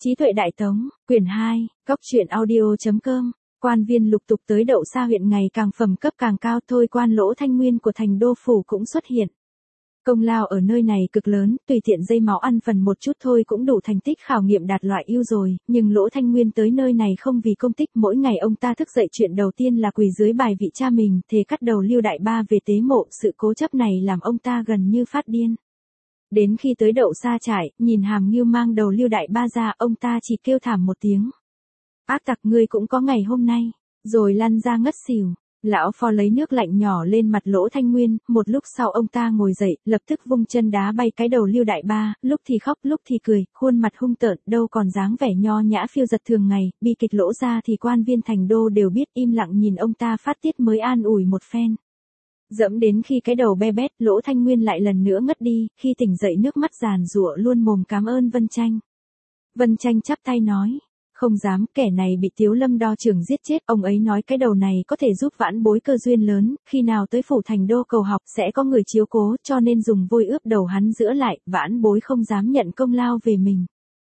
Trí tuệ đại tống, quyển 2, Cóc truyện audio.com. Quan viên lục tục tới Đậu Sa huyện ngày càng phẩm cấp càng cao thôi quan Lỗ Thanh Nguyên của thành đô phủ cũng xuất hiện. Công lao ở nơi này cực lớn, tùy tiện dây máu ăn phần một chút thôi cũng đủ thành tích khảo nghiệm đạt loại ưu rồi, nhưng Lỗ Thanh Nguyên tới nơi này không vì công tích, mỗi ngày ông ta thức dậy chuyện đầu tiên là quỳ dưới bài vị cha mình, thề cắt đầu Lưu Đại Ba về tế mộ, sự cố chấp này làm ông ta gần như phát điên. Đến khi tới Đậu Sa trại, nhìn Hàm Ngưu mang đầu Lưu Đại Ba ra, ông ta chỉ kêu thảm một tiếng. Ác tặc ngươi cũng có ngày hôm nay, rồi lăn ra ngất xỉu. Lão Phò lấy nước lạnh nhỏ lên mặt Lỗ Thanh Nguyên, một lúc sau ông ta ngồi dậy, lập tức vung chân đá bay cái đầu Lưu Đại Ba, lúc thì khóc lúc thì cười, khuôn mặt hung tợn, đâu còn dáng vẻ nho nhã phiêu giật thường ngày, bi kịch Lỗ ra thì quan viên thành đô đều biết, im lặng nhìn ông ta phát tiết mới an ủi một phen. Dẫm đến khi cái đầu be bét, Lỗ Thanh Nguyên lại lần nữa ngất đi, khi tỉnh dậy nước mắt giàn giụa luôn mồm cảm ơn Vân Tranh. Vân Tranh chắp tay nói. Không dám, kẻ này bị Tiếu Lâm đo trưởng giết chết, ông ấy nói cái đầu này có thể giúp vãn bối cơ duyên lớn, khi nào tới phủ thành đô cầu học sẽ có người chiếu cố, cho nên dùng vôi ướp đầu hắn giữa lại, vãn bối không dám nhận công lao về mình.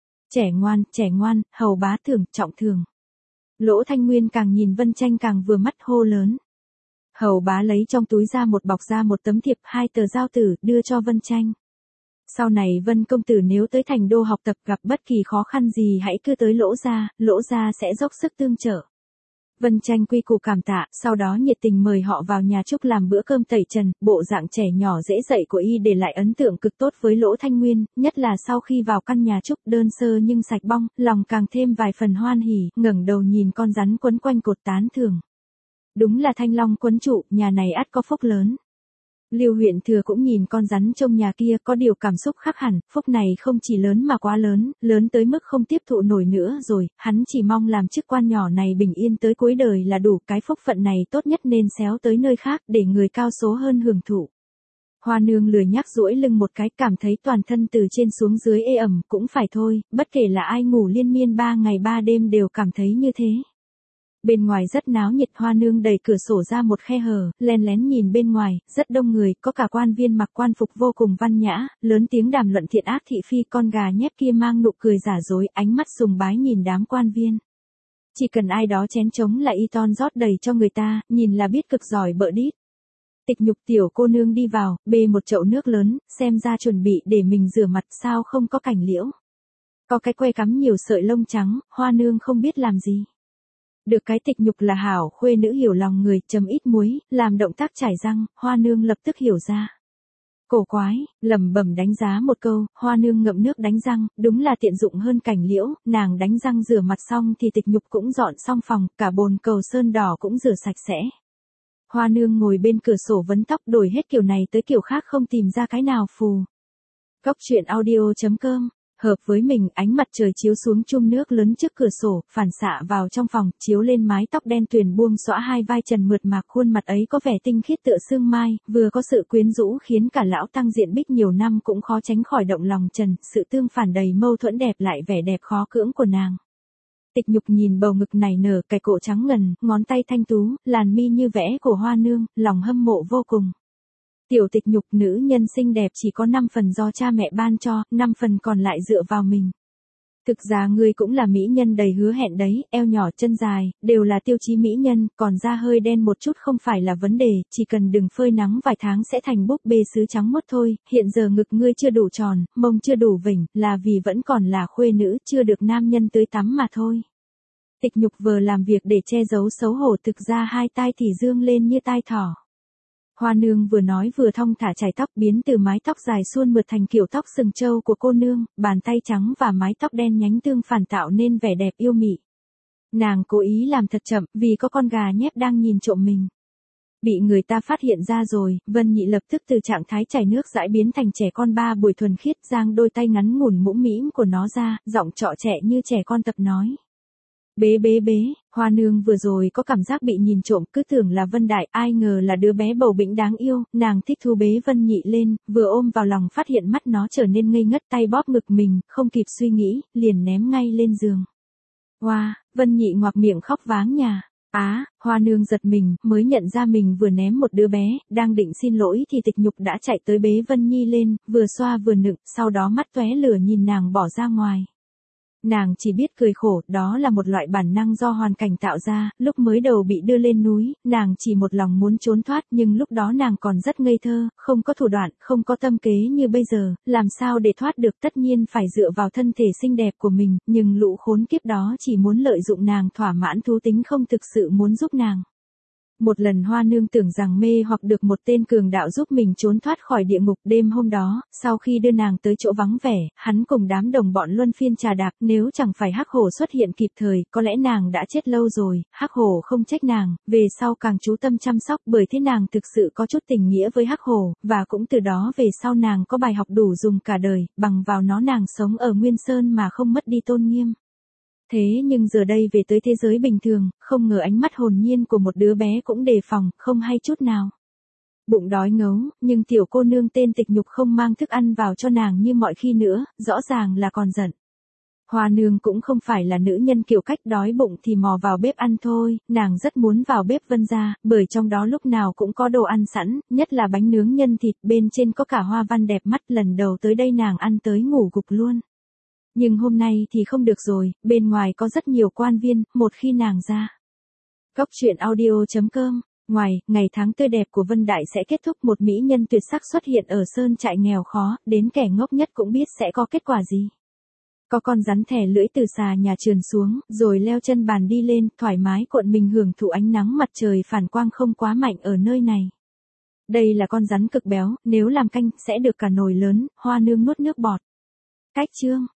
Trẻ ngoan, hầu bá thưởng, trọng thường. Lỗ Thanh Nguyên càng nhìn Vân Tranh càng vừa mắt hô lớn. Hầu bá lấy trong túi ra một bọc ra một tấm thiệp, 2 tờ giao tử, đưa cho Vân Tranh. Sau này Vân công tử nếu tới thành đô học tập gặp bất kỳ khó khăn gì hãy cứ tới Lỗ gia sẽ dốc sức tương trợ. Vân Tranh quy củ cảm tạ, sau đó nhiệt tình mời họ vào nhà Trúc làm bữa cơm tẩy trần, bộ dạng trẻ nhỏ dễ dậy của y để lại ấn tượng cực tốt với Lỗ Thanh Nguyên, nhất là sau khi vào căn nhà Trúc đơn sơ nhưng sạch bong, lòng càng thêm vài phần hoan hỉ, ngẩng đầu nhìn con rắn quấn quanh cột tán thưởng. Đúng là thanh long quấn trụ, nhà này ắt có phúc lớn. Lưu huyện thừa cũng nhìn con rắn trong nhà kia có điều cảm xúc khác hẳn, phúc này không chỉ lớn mà quá lớn, lớn tới mức không tiếp thụ nổi nữa rồi, hắn chỉ mong làm chức quan nhỏ này bình yên tới cuối đời là đủ, cái phúc phận này tốt nhất nên xéo tới nơi khác để người cao số hơn hưởng thụ. Hoa nương lười nhác duỗi lưng một cái, cảm thấy toàn thân từ trên xuống dưới ê ẩm, cũng phải thôi, bất kể là ai ngủ liên miên 3 ngày 3 đêm đều cảm thấy như thế. Bên ngoài rất náo nhiệt, Hoa nương đẩy cửa sổ ra một khe hở, lén lén nhìn bên ngoài, rất đông người, có cả quan viên mặc quan phục vô cùng văn nhã, lớn tiếng đàm luận thiện ác thị phi, con gà nhép kia mang nụ cười giả dối, ánh mắt sùng bái nhìn đám quan viên. Chỉ cần ai đó chén trống là y ton rót đầy cho người ta, nhìn là biết cực giỏi bợ đít. Tịch Nhục tiểu cô nương đi vào, bê một chậu nước lớn, xem ra chuẩn bị để mình rửa mặt, sao không có cành liễu. Có cái que cắm nhiều sợi lông trắng, Hoa nương không biết làm gì. Được cái Tịch Nhục là hảo khuê nữ hiểu lòng người, chấm ít muối, làm động tác chải răng, Hoa nương lập tức hiểu ra. Cổ quái, lẩm bẩm đánh giá một câu, Hoa nương ngậm nước đánh răng, đúng là tiện dụng hơn cành liễu, nàng đánh răng rửa mặt xong thì Tịch Nhục cũng dọn xong phòng, cả bồn cầu sơn đỏ cũng rửa sạch sẽ. Hoa nương ngồi bên cửa sổ vấn tóc, đổi hết kiểu này tới kiểu khác không tìm ra cái nào phù. Cóc truyện audio.com. Hợp với mình, ánh mặt trời chiếu xuống chum nước lớn trước cửa sổ, phản xạ vào trong phòng, chiếu lên mái tóc đen tuyền buông xõa hai vai trần mượt mà, khuôn mặt ấy có vẻ tinh khiết tựa sương mai, vừa có sự quyến rũ khiến cả lão tăng diện Bích nhiều năm cũng khó tránh khỏi động lòng trần, sự tương phản đầy mâu thuẫn đẹp lại vẻ đẹp khó cưỡng của nàng. Tịch Nhục nhìn bầu ngực nảy nở, cái cổ trắng ngần, ngón tay thanh tú, làn mi như vẽ của Hoa nương, lòng hâm mộ vô cùng. Tiểu Tịch Nhục nữ nhân xinh đẹp chỉ có 5 phần do cha mẹ ban cho, 5 phần còn lại dựa vào mình. Thực ra ngươi cũng là mỹ nhân đầy hứa hẹn đấy, eo nhỏ chân dài, đều là tiêu chí mỹ nhân, còn da hơi đen một chút không phải là vấn đề, chỉ cần đừng phơi nắng vài tháng sẽ thành búp bê sứ trắng mốt thôi, hiện giờ ngực ngươi chưa đủ tròn, mông chưa đủ vỉnh, là vì vẫn còn là khuê nữ, chưa được nam nhân tưới tắm mà thôi. Tịch Nhục vừa làm việc để che giấu xấu hổ, thực ra hai tai thì dương lên như tai thỏ. Hoa nương vừa nói vừa thong thả chải tóc, biến từ mái tóc dài suôn mượt thành kiểu tóc sừng trâu của cô nương, bàn tay trắng và mái tóc đen nhánh tương phản tạo nên vẻ đẹp yêu mị. Nàng cố ý làm thật chậm, vì có con gà nhép đang nhìn trộm mình. Bị người ta phát hiện ra rồi, Vân Nhị lập tức từ trạng thái chảy nước dãi biến thành trẻ con 3 buổi thuần khiết, giang đôi tay ngắn ngủn mũm mĩm của nó ra, giọng trọ trẻ như trẻ con tập nói. Bế, Hoa nương vừa rồi có cảm giác bị nhìn trộm, cứ tưởng là Vân Đại, ai ngờ là đứa bé bầu bĩnh đáng yêu, nàng thích thú bế Vân Nhị lên, vừa ôm vào lòng phát hiện mắt nó trở nên ngây ngất, tay bóp ngực mình, không kịp suy nghĩ, liền ném ngay lên giường. Hoa, Vân Nhị ngoạc miệng khóc váng nhà. Hoa nương giật mình, mới nhận ra mình vừa ném một đứa bé, đang định xin lỗi thì Tịch Nhục đã chạy tới bế Vân Nhi lên, vừa xoa vừa nựng, sau đó mắt tóe lửa nhìn nàng bỏ ra ngoài. Nàng chỉ biết cười khổ, đó là một loại bản năng do hoàn cảnh tạo ra, lúc mới đầu bị đưa lên núi, nàng chỉ một lòng muốn trốn thoát nhưng lúc đó nàng còn rất ngây thơ, không có thủ đoạn, không có tâm kế như bây giờ, làm sao để thoát được tất nhiên phải dựa vào thân thể xinh đẹp của mình, nhưng lũ khốn kiếp đó chỉ muốn lợi dụng nàng thỏa mãn thú tính không thực sự muốn giúp nàng. Một lần Hoa Nương tưởng rằng mê hoặc được một tên cường đạo giúp mình trốn thoát khỏi địa ngục. Đêm hôm đó, sau khi đưa nàng tới chỗ vắng vẻ, hắn cùng đám đồng bọn luân phiên trà đạp, nếu chẳng phải Hắc Hổ xuất hiện kịp thời, có lẽ nàng đã chết lâu rồi. Hắc Hổ không trách nàng, về sau càng chú tâm chăm sóc, bởi thế nàng thực sự có chút tình nghĩa với Hắc Hổ, và cũng từ đó về sau nàng có bài học đủ dùng cả đời, bằng vào nó nàng sống ở Nguyên Sơn mà không mất đi tôn nghiêm. Thế nhưng giờ đây về tới thế giới bình thường, không ngờ ánh mắt hồn nhiên của một đứa bé cũng đề phòng, không hay chút nào. Bụng đói ngấu, nhưng tiểu cô nương tên Tịch Nhục không mang thức ăn vào cho nàng như mọi khi nữa, rõ ràng là còn giận. Hoa Nương cũng không phải là nữ nhân kiểu cách đói bụng thì mò vào bếp ăn thôi, nàng rất muốn vào bếp Vân gia, bởi trong đó lúc nào cũng có đồ ăn sẵn, nhất là bánh nướng nhân thịt, bên trên có cả hoa văn đẹp mắt, lần đầu tới đây nàng ăn tới ngủ gục luôn. Nhưng hôm nay thì không được rồi, bên ngoài có rất nhiều quan viên, một khi nàng ra. Góc truyện audio.com. Ngoài, ngày tháng tươi đẹp của Vân Đại sẽ kết thúc, một mỹ nhân tuyệt sắc xuất hiện ở sơn trại nghèo khó, đến kẻ ngốc nhất cũng biết sẽ có kết quả gì. Có con rắn thẻ lưỡi từ xà nhà trườn xuống, rồi leo chân bàn đi lên, thoải mái cuộn mình hưởng thụ ánh nắng mặt trời phản quang không quá mạnh ở nơi này. Đây là con rắn cực béo, nếu làm canh, sẽ được cả nồi lớn. Hoa Nương nuốt nước bọt. Cách chương.